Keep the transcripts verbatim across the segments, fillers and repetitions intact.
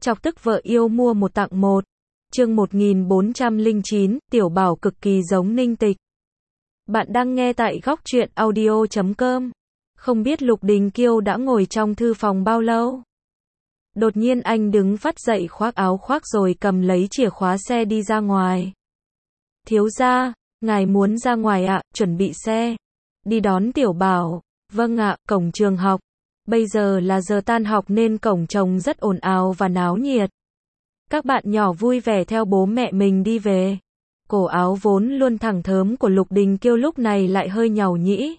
Chọc tức vợ yêu mua một tặng một. Chương một nghìn bốn trăm lẻ chín, Tiểu Bảo cực kỳ giống Ninh Tịch. Bạn đang nghe tại góc truyện audio chấm com. Không biết Lục Đình Kiêu đã ngồi trong thư phòng bao lâu. Đột nhiên anh đứng phắt dậy khoác áo khoác rồi cầm lấy chìa khóa xe đi ra ngoài. Thiếu gia, ngài muốn ra ngoài ạ, chuẩn bị xe. Đi đón Tiểu Bảo. Vâng ạ, cổng trường học. Bây giờ là giờ tan học nên cổng trông rất ồn ào và náo nhiệt. Các bạn nhỏ vui vẻ theo bố mẹ mình đi về. Cổ áo vốn luôn thẳng thớm của Lục Đình Kiêu lúc này lại hơi nhàu nhĩ.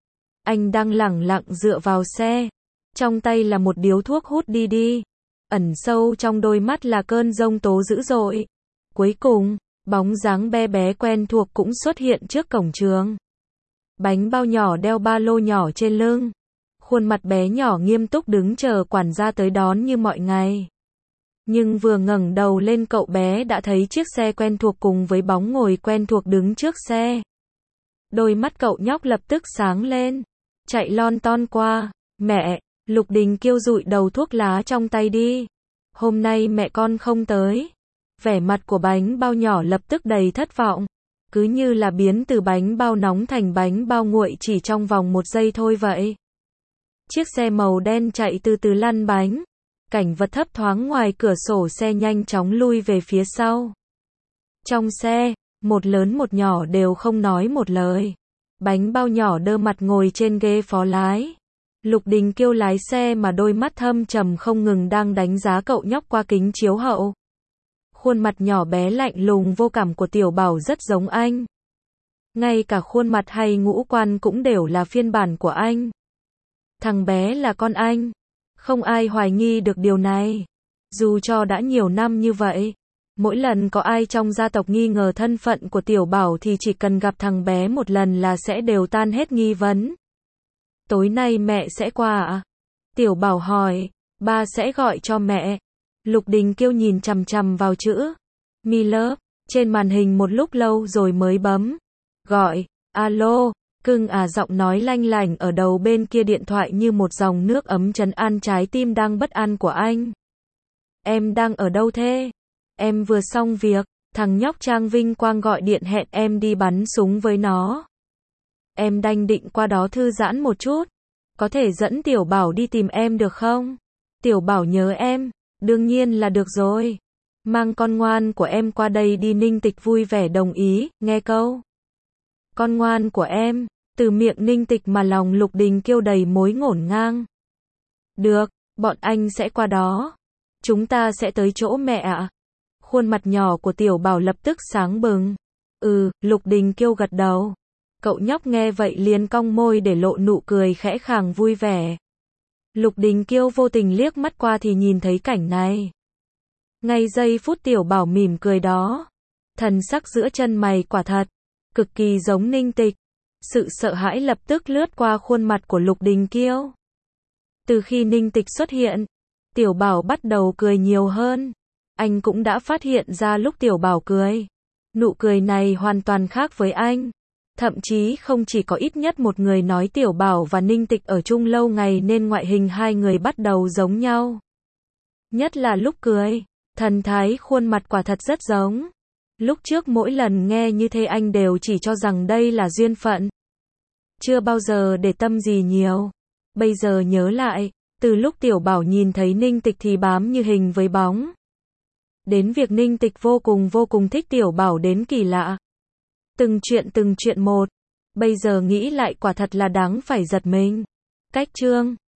Anh đang lẳng lặng dựa vào xe. Trong tay là một điếu thuốc hút đi đi. Ẩn sâu trong đôi mắt là cơn giông tố dữ dội. Cuối cùng, bóng dáng bé bé quen thuộc cũng xuất hiện trước cổng trường. Bánh bao nhỏ đeo ba lô nhỏ trên lưng. Khuôn mặt bé nhỏ nghiêm túc đứng chờ quản gia tới đón như mọi ngày. Nhưng vừa ngẩng đầu lên cậu bé đã thấy chiếc xe quen thuộc cùng với bóng ngồi quen thuộc đứng trước xe. Đôi mắt cậu nhóc lập tức sáng lên. Chạy lon ton qua. Mẹ, Lục Đình Kiêu dụi đầu thuốc lá trong tay đi. Hôm nay mẹ con không tới. Vẻ mặt của bánh bao nhỏ lập tức đầy thất vọng. Cứ như là biến từ bánh bao nóng thành bánh bao nguội chỉ trong vòng một giây thôi vậy. Chiếc xe màu đen chạy từ từ lăn bánh. Cảnh vật thấp thoáng ngoài cửa sổ xe nhanh chóng lui về phía sau. Trong xe, một lớn một nhỏ đều không nói một lời. Bánh bao nhỏ đơ mặt ngồi trên ghế phó lái. Lục Đình Kiêu lái xe mà đôi mắt thâm trầm không ngừng đang đánh giá cậu nhóc qua kính chiếu hậu. Khuôn mặt nhỏ bé lạnh lùng vô cảm của Tiểu Bảo rất giống anh. Ngay cả khuôn mặt hay ngũ quan cũng đều là phiên bản của anh. Thằng bé là con anh. Không ai hoài nghi được điều này. Dù cho đã nhiều năm như vậy, mỗi lần có ai trong gia tộc nghi ngờ thân phận của Tiểu Bảo thì chỉ cần gặp thằng bé một lần là sẽ đều tan hết nghi vấn. Tối nay mẹ sẽ qua ạ? Tiểu Bảo hỏi. Ba sẽ gọi cho mẹ. Lục Đình Kiêu nhìn chằm chằm vào chữ Me Love trên màn hình một lúc lâu rồi mới bấm gọi. Alo, cưng à, giọng nói lanh lảnh ở đầu bên kia điện thoại như một dòng nước ấm trấn an trái tim đang bất an của anh. Em đang ở đâu thế? Em vừa xong việc, thằng nhóc Trang Vinh Quang gọi điện hẹn em đi bắn súng với nó. Em đang định qua đó thư giãn một chút. Có thể dẫn Tiểu Bảo đi tìm em được không? Tiểu Bảo nhớ em. Đương nhiên là được rồi. Mang con ngoan của em qua đây đi. Ninh Tịch vui vẻ đồng ý, nghe câu con ngoan của em, từ miệng Ninh Tịch mà lòng Lục Đình Kiêu đầy mối ngổn ngang. Được, bọn anh sẽ qua đó. Chúng ta sẽ tới chỗ mẹ ạ. Khuôn mặt nhỏ của Tiểu Bảo lập tức sáng bừng. Ừ, Lục Đình Kiêu gật đầu. Cậu nhóc nghe vậy liền cong môi để lộ nụ cười khẽ khàng vui vẻ. Lục Đình Kiêu vô tình liếc mắt qua thì nhìn thấy cảnh này. Ngay giây phút Tiểu Bảo mỉm cười đó, thần sắc giữa chân mày quả thật cực kỳ giống Ninh Tịch. Sự sợ hãi lập tức lướt qua khuôn mặt của Lục Đình Kiêu. Từ khi Ninh Tịch xuất hiện, Tiểu Bảo bắt đầu cười nhiều hơn. Anh cũng đã phát hiện ra lúc Tiểu Bảo cười, nụ cười này hoàn toàn khác với anh. Thậm chí không chỉ có ít nhất một người nói Tiểu Bảo và Ninh Tịch ở chung lâu ngày nên ngoại hình hai người bắt đầu giống nhau. Nhất là lúc cười, thần thái khuôn mặt quả thật rất giống. Lúc trước mỗi lần nghe như thế anh đều chỉ cho rằng đây là duyên phận. Chưa bao giờ để tâm gì nhiều. Bây giờ nhớ lại, từ lúc Tiểu Bảo nhìn thấy Ninh Tịch thì bám như hình với bóng. Đến việc Ninh Tịch vô cùng vô cùng thích Tiểu Bảo đến kỳ lạ. Từng chuyện từng chuyện một. Bây giờ nghĩ lại quả thật là đáng phải giật mình. Cách chương